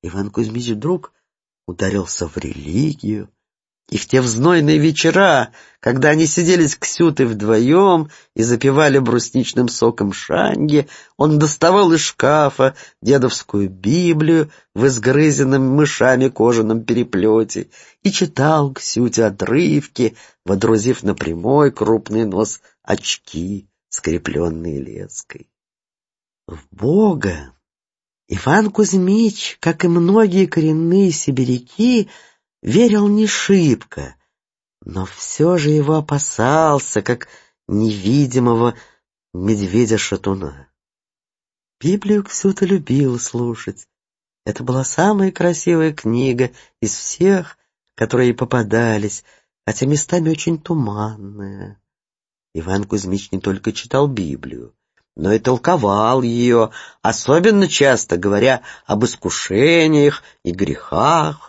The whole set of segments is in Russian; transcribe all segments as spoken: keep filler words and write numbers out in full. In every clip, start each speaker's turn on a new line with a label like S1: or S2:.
S1: Иван Кузьмич вдруг ударился в религию, и в те знойные вечера, когда они сидели с Ксютой вдвоем и запивали брусничным соком шаньги, он доставал из шкафа дедовскую Библию в изгрызенном мышами кожаном переплете и читал Ксюте отрывки, водрузив на прямой крупный нос очки, скрепленные леской. В Бога Иван Кузьмич, как и многие коренные сибиряки, верил не шибко, но все же его опасался, как невидимого медведя-шатуна. Библию Ксюта любила слушать. Это была самая красивая книга из всех, которые ей попадались, хотя местами очень туманная. Иван Кузьмич не только читал Библию, но и толковал ее, особенно часто говоря об искушениях и грехах.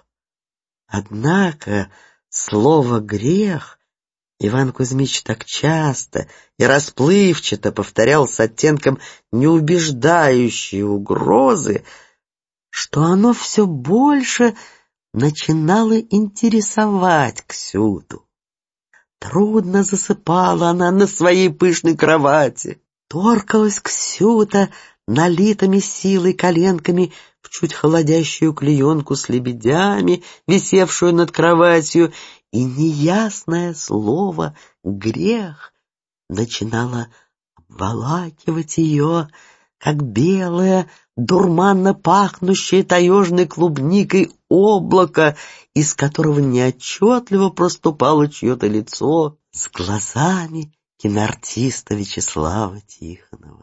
S1: Однако слово «грех» Иван Кузьмич так часто и расплывчато повторял с оттенком неубеждающей угрозы, что оно все больше начинало интересовать Ксюту. Трудно засыпала она на своей пышной кровати. Торкалась Ксюта налитыми силой коленками в чуть холодящую клеенку с лебедями, висевшую над кроватью, и неясное слово «грех» начинало обволакивать ее, как белое, дурманно пахнущее таежной клубникой облако, из которого неотчетливо проступало чье-то лицо с глазами киноартиста Вячеслава Тихонова.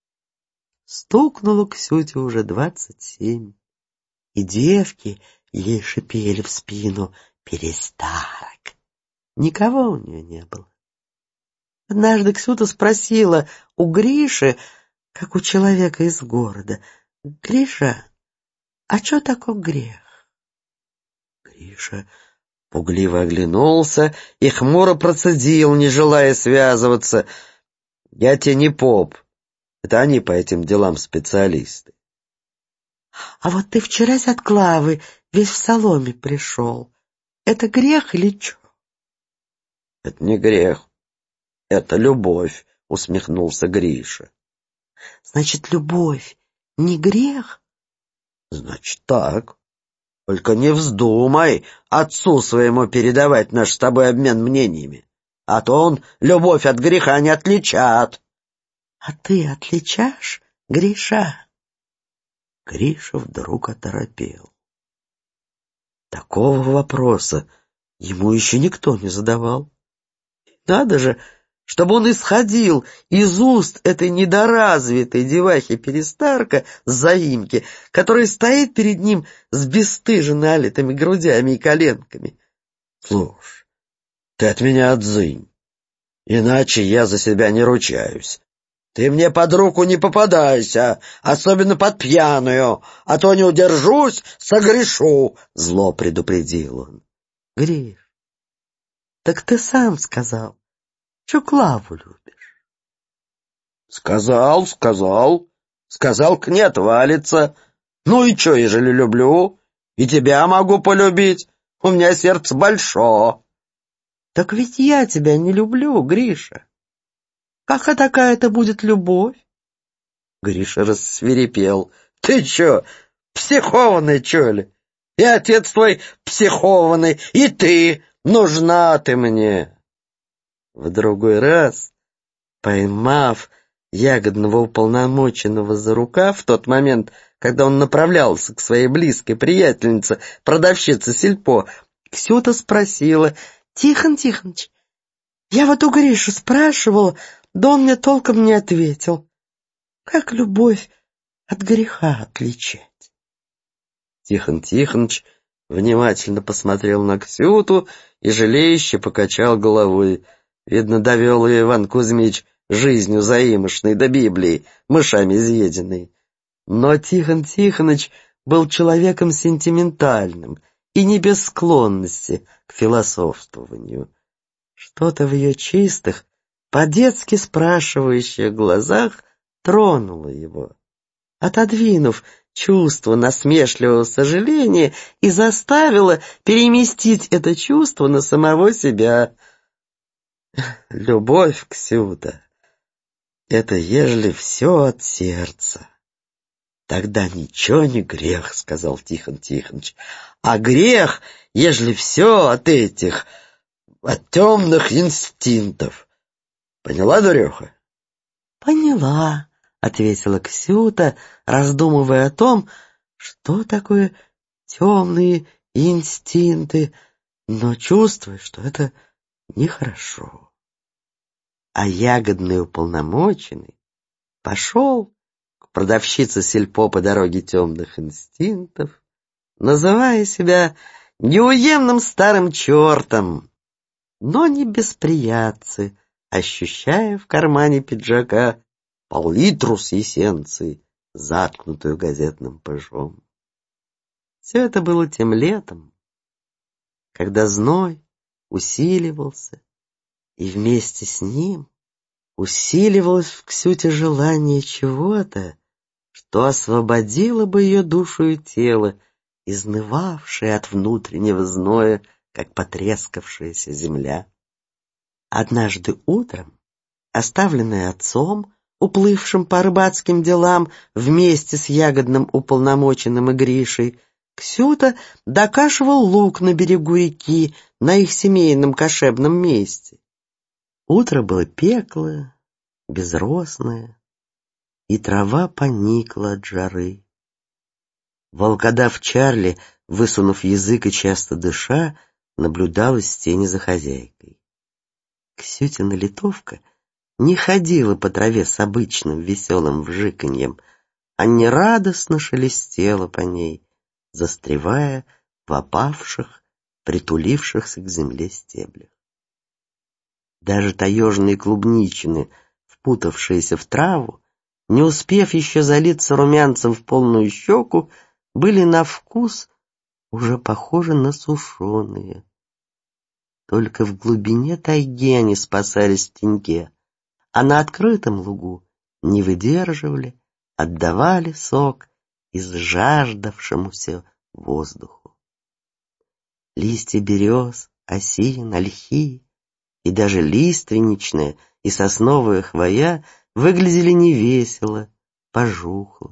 S1: Стукнуло Ксюте уже двадцать семь, и девки ей шипели в спину: «Перестарок». Никого у нее не было. Однажды Ксюта спросила у Гриши, как у человека из города: «Гриша, а что такое грех?» Гриша пугливо оглянулся и хмуро процедил, не желая связываться: «Я тебе не поп. Это они по этим делам специалисты». «А вот ты вчера от Клавы весь в соломе пришел. Это грех или что?» «Это не грех. Это любовь», — усмехнулся Гриша. «Значит, любовь не грех?» «Значит, так. Только не вздумай отцу своему передавать наш с тобой обмен мнениями, а то он любовь от греха не отличат». «А ты отличаешь, Гриша?» Гриша вдруг оторопел. Такого вопроса ему еще никто не задавал. Надо же, чтобы он исходил из уст этой недоразвитой девахи-перестарка с заимки, которая стоит перед ним с бесстыженно налитыми грудями и коленками. «Слушай, ты от меня отзынь, иначе я за себя не ручаюсь. Ты мне под руку не попадайся, особенно под пьяную, а то не удержусь, согрешу», — зло предупредил он. «Гриш, так ты сам сказал, что Клаву любишь». «Сказал, сказал, сказал, к ней отвалится. Ну и что, ежели люблю? И тебя могу полюбить, у меня сердце большое». «Так ведь я тебя не люблю, Гриша. Какая такая-то будет любовь?» Гриша рассвирепел. «Ты чё, психованный, чё ли? И отец твой психованный, и ты, нужна ты мне». В другой раз, поймав ягодного уполномоченного за рукав в тот момент, когда он направлялся к своей близкой приятельнице, продавщице сельпо, Ксюта спросила: «Тихон Тихоныч, я вот у Гриши спрашивала, да он мне толком не ответил. Как любовь от греха отличать?» Тихон Тихоныч внимательно посмотрел на Ксюту и жалеюще покачал головой. Видно, довел ее Иван Кузьмич жизнью заимошной до Библии, мышами изъеденной. Но Тихон Тихоныч был человеком сентиментальным и не без склонности к философствованию. Что-то в ее чистых, по-детски спрашивающих глазах тронуло его. Отодвинув чувство насмешливого сожаления и заставило переместить это чувство на самого себя. Любовь, Ксюта, это ежели все от сердца. Тогда ничего не грех, сказал Тихон Тихоныч, а грех, ежели все от этих, от темных инстинктов. Поняла, дуреха? Поняла, ответила Ксюта, раздумывая о том, что такое темные инстинкты, но чувствуя, что это нехорошо. А ягодный уполномоченный пошел к продавщице сельпо по дороге темных инстинктов, называя себя неуемным старым чертом, но не без приятцы, ощущая в кармане пиджака пол-литру с эссенцией, заткнутую газетным пыжом. Все это было тем летом, когда зной усиливался, и вместе с ним усиливалось в Ксюте желание чего-то, что освободило бы ее душу и тело, изнывавшее от внутреннего зноя, как потрескавшаяся земля. Однажды утром, оставленная отцом, уплывшим по рыбацким делам вместе с ягодным уполномоченным и Гришей, Ксюта докашивал лук на берегу реки на их семейном кошебном месте. Утро было пеклое, безросное, и трава поникла от жары. Волкодав Чарли, высунув язык и часто дыша, наблюдал из тени за хозяйкой. Ксютина литовка не ходила по траве с обычным веселым вжиканьем, а нерадостно шелестела по ней, застревая в опавших, притулившихся к земле стеблях. Даже таежные клубничины, впутавшиеся в траву, не успев еще залиться румянцем в полную щеку, были на вкус уже похожи на сушеные. Только в глубине тайги они спасались в теньке, а на открытом лугу не выдерживали, отдавали сок изжаждавшемуся воздуху. Листья берез, осин, ольхи и даже лиственничная и сосновая хвоя выглядели невесело, пожухло.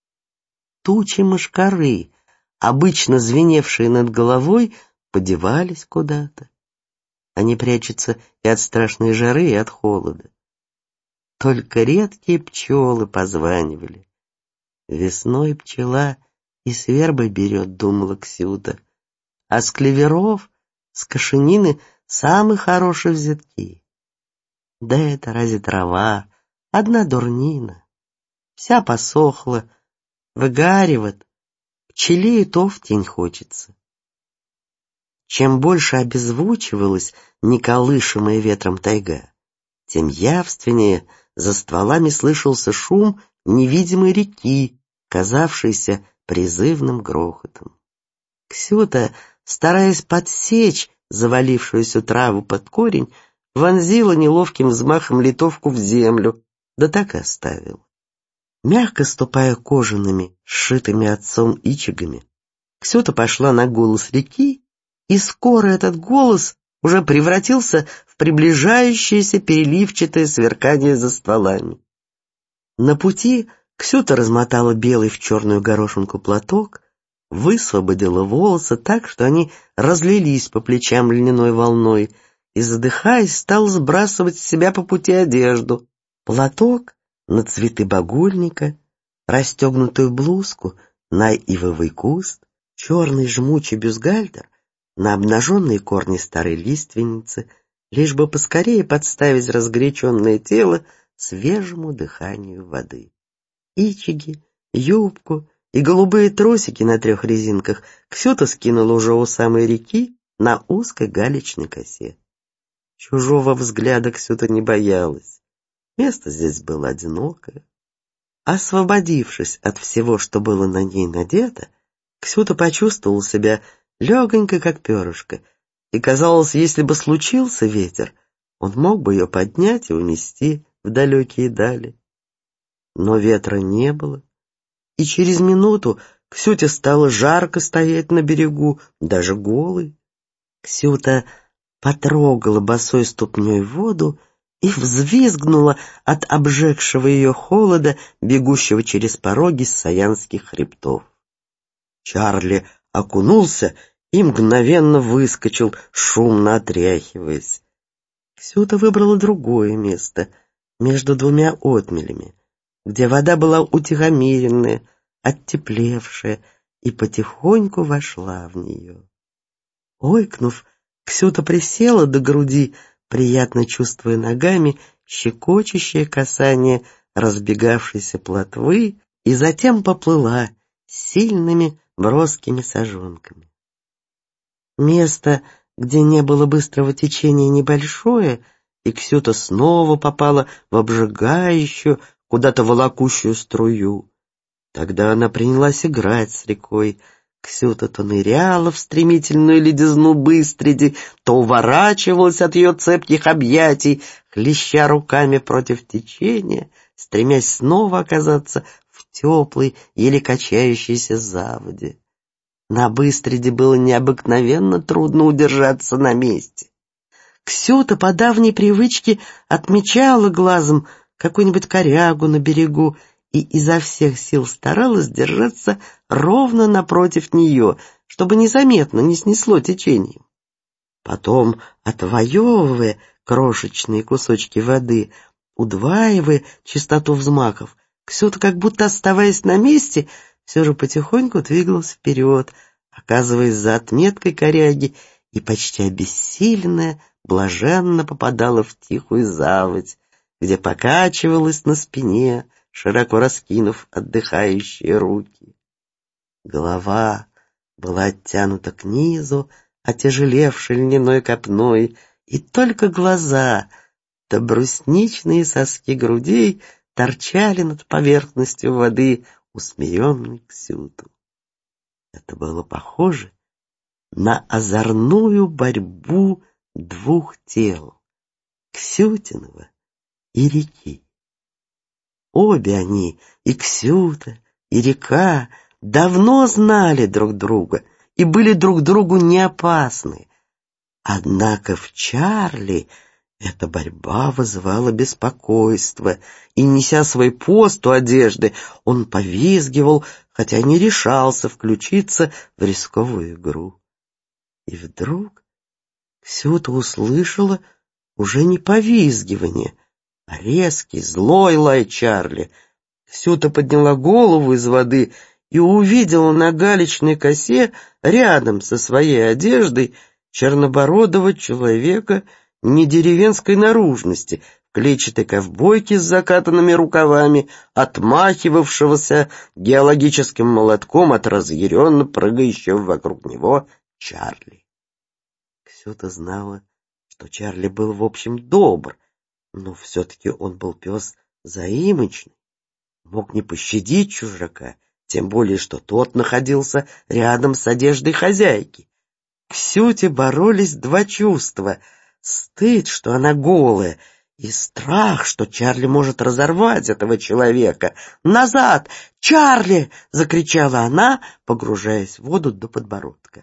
S1: Тучи мошкары, обычно звеневшие над головой, подевались куда-то. Они прячутся и от страшной жары, и от холода. Только редкие пчелы позванивали. Весной пчела и с вербой берет, думала Ксюта, а с клеверов, с кошенины самые хорошие взятки. Да это разве трава, одна дурнина. Вся посохла, выгаривает, пчеле и то в тень хочется. Чем больше обезвучивалась неколышимая ветром тайга, тем явственнее за стволами слышался шум невидимой реки, казавшийся призывным грохотом. Ксюта, стараясь подсечь завалившуюся траву под корень, вонзила неловким взмахом литовку в землю, да так и оставила. Мягко ступая кожаными, сшитыми отцом ичигами, Ксюта пошла на голос реки, и скоро этот голос уже превратился в приближающееся переливчатое сверкание за стволами. На пути Ксюта размотала белый в черную горошинку платок, высвободила волосы так, что они разлились по плечам льняной волной, и, задыхаясь, стала сбрасывать с себя по пути одежду. Платок на цветы багульника, расстегнутую блузку на ивовый куст, черный жмучий бюстгальтер на обнаженные корни старой лиственницы, лишь бы поскорее подставить разгоряченное тело свежему дыханию воды. Ичиги, юбку и голубые тросики на трех резинках Ксюта скинула уже у самой реки на узкой галечной косе. Чужого взгляда Ксюта не боялась. Место здесь было одинокое. Освободившись от всего, что было на ней надето, Ксюта почувствовала себя легонько, как перышко, и казалось, если бы случился ветер, он мог бы ее поднять и унести в далекие дали. Но ветра не было, и через минуту Ксюте стало жарко стоять на берегу, даже голой. Ксюта потрогала босой ступней воду и взвизгнула от обжегшего ее холода, бегущего через пороги саянских хребтов. Чарли окунулся и мгновенно выскочил, шумно отряхиваясь. Ксюта выбрала другое место, между двумя отмелями, где вода была утихомиренная, оттеплевшая, и потихоньку вошла в нее. Ойкнув, Ксюта присела до груди, приятно чувствуя ногами щекочущее касание разбегавшейся плотвы, и затем поплыла сильными броскими сажонками. Место, где не было быстрого течения, небольшое, и Ксюта снова попала в обжигающую, куда-то волокущую струю. Тогда она принялась играть с рекой. Ксюта то ныряла в стремительную ледизну быстриди, то уворачивалась от ее цепких объятий, хлеща руками против течения, стремясь снова оказаться в теплой, еле качающейся заводе. На быстриде было необыкновенно трудно удержаться на месте. Ксюта по давней привычке отмечала глазом какую-нибудь корягу на берегу и изо всех сил старалась держаться ровно напротив нее, чтобы незаметно не снесло течением. Потом, отвоевывая крошечные кусочки воды, удваивая частоту взмахов, Ксюта, как будто оставаясь на месте, все же потихоньку двигалась вперед, оказываясь за отметкой коряги, и почти обессиленная блаженно попадала в тихую заводь, где покачивалась на спине, широко раскинув отдыхающие руки. Голова была оттянута к низу, отяжелевшей льняной копной, и только глаза, да брусничные соски грудей торчали над поверхностью воды, усмиренной Ксюту. Это было похоже на озорную борьбу двух тел — Ксютиного и реки. Обе они, и Ксюта, и река, давно знали друг друга и были друг другу не опасны. Однако в Чарли эта борьба вызывала беспокойство, и, неся свой пост у одежды, он повизгивал, хотя не решался включиться в рисковую игру. И вдруг Ксюта услышала уже не повизгивание, а резкий, злой лай Чарли. Ксюта подняла голову из воды и увидела на галечной косе рядом со своей одеждой чернобородого человека не деревенской наружности, в клетчатой ковбойке с закатанными рукавами, отмахивавшегося геологическим молотком от разъяренно прыгающего вокруг него Чарли. Ксюта знала, что Чарли был в общем добр, но все-таки он был пес заимочный, мог не пощадить чужака, тем более, что тот находился рядом с одеждой хозяйки. В Ксюте боролись два чувства — стыд, что она голая, и страх, что Чарли может разорвать этого человека. «Назад! Чарли!» — закричала она, погружаясь в воду до подбородка.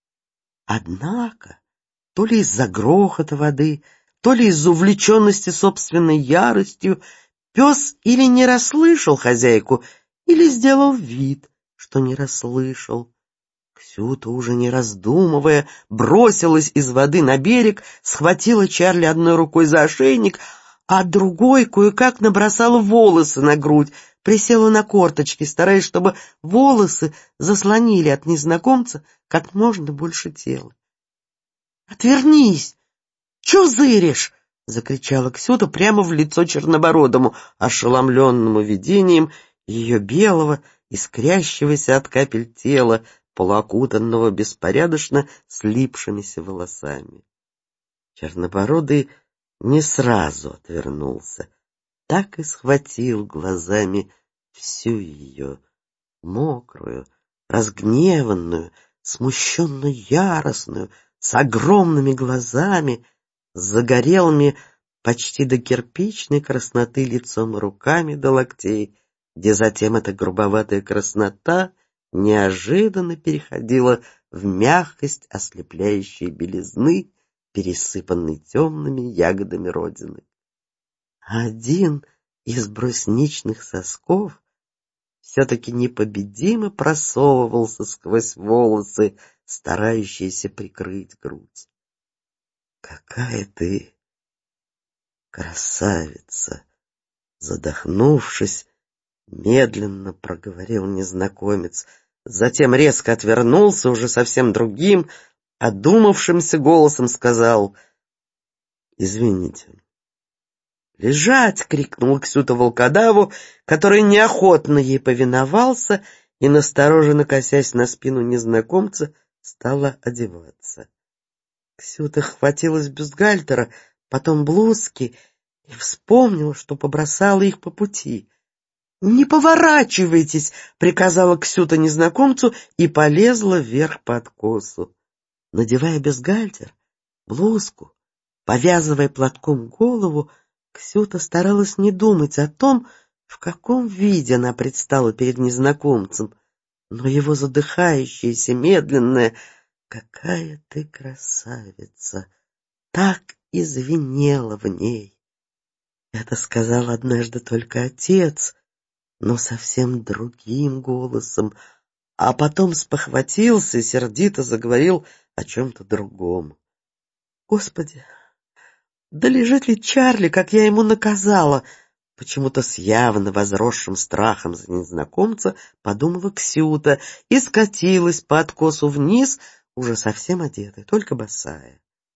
S1: Однако, то ли из-за грохота воды, то ли из-за увлеченности собственной яростью, пес или не расслышал хозяйку, или сделал вид, что не расслышал. Ксюта, уже не раздумывая, бросилась из воды на берег, схватила Чарли одной рукой за ошейник, а другой кое-как набросала волосы на грудь, присела на корточки, стараясь, чтобы волосы заслонили от незнакомца как можно больше тела. «Отвернись! Чё зыришь?» — закричала Ксюта прямо в лицо чернобородому, ошеломленному видением ее белого, искрящегося от капель тела, полуокутанного беспорядочно слипшимися волосами. Чернобородый не сразу отвернулся, так и схватил глазами всю ее, мокрую, разгневанную, смущенно яростную, с огромными глазами, с загорелыми почти до кирпичной красноты лицом и руками до локтей, где затем эта грубоватая краснота неожиданно переходила в мягкость ослепляющей белизны, пересыпанной темными ягодами родины. Один из брусничных сосков все-таки непобедимо просовывался сквозь волосы, старающиеся прикрыть грудь. «Какая ты красавица!» Задохнувшись, медленно проговорил незнакомец, затем резко отвернулся, уже совсем другим, одумавшимся голосом сказал: «Извините». «Лежать!» — крикнула Ксюта волкодаву, который неохотно ей повиновался и, настороженно косясь на спину незнакомца, стала одеваться. Ксюта хватилась бюстгальтера, потом блузки и вспомнила, что побросала их по пути. «Не поворачивайтесь!» — приказала Ксюта незнакомцу и полезла вверх по откосу. Надевая бюстгальтер, блузку, повязывая платком голову, Ксюта старалась не думать о том, в каком виде она предстала перед незнакомцем, но его задыхающееся, медленное «Какая ты красавица!» так и звенело в ней. Это сказал однажды только отец, но совсем другим голосом, а потом спохватился и сердито заговорил о чем-то другом. «Господи, да лежит ли Чарли, как я ему наказала?» Почему-то с явно возросшим страхом за незнакомца подумала Ксюта и скатилась по откосу вниз, уже совсем одетая, только босая.